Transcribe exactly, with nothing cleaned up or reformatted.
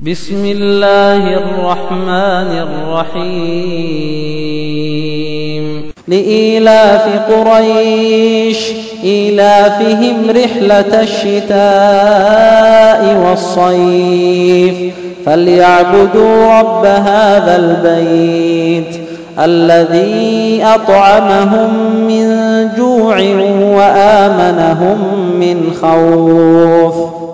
بسم الله الرحمن الرحيم لإيلاف قريش إيلافهم رحلة الشتاء والصيف فليعبدوا رب هذا البيت الذي أطعمهم من جوع وآمنهم من خوف.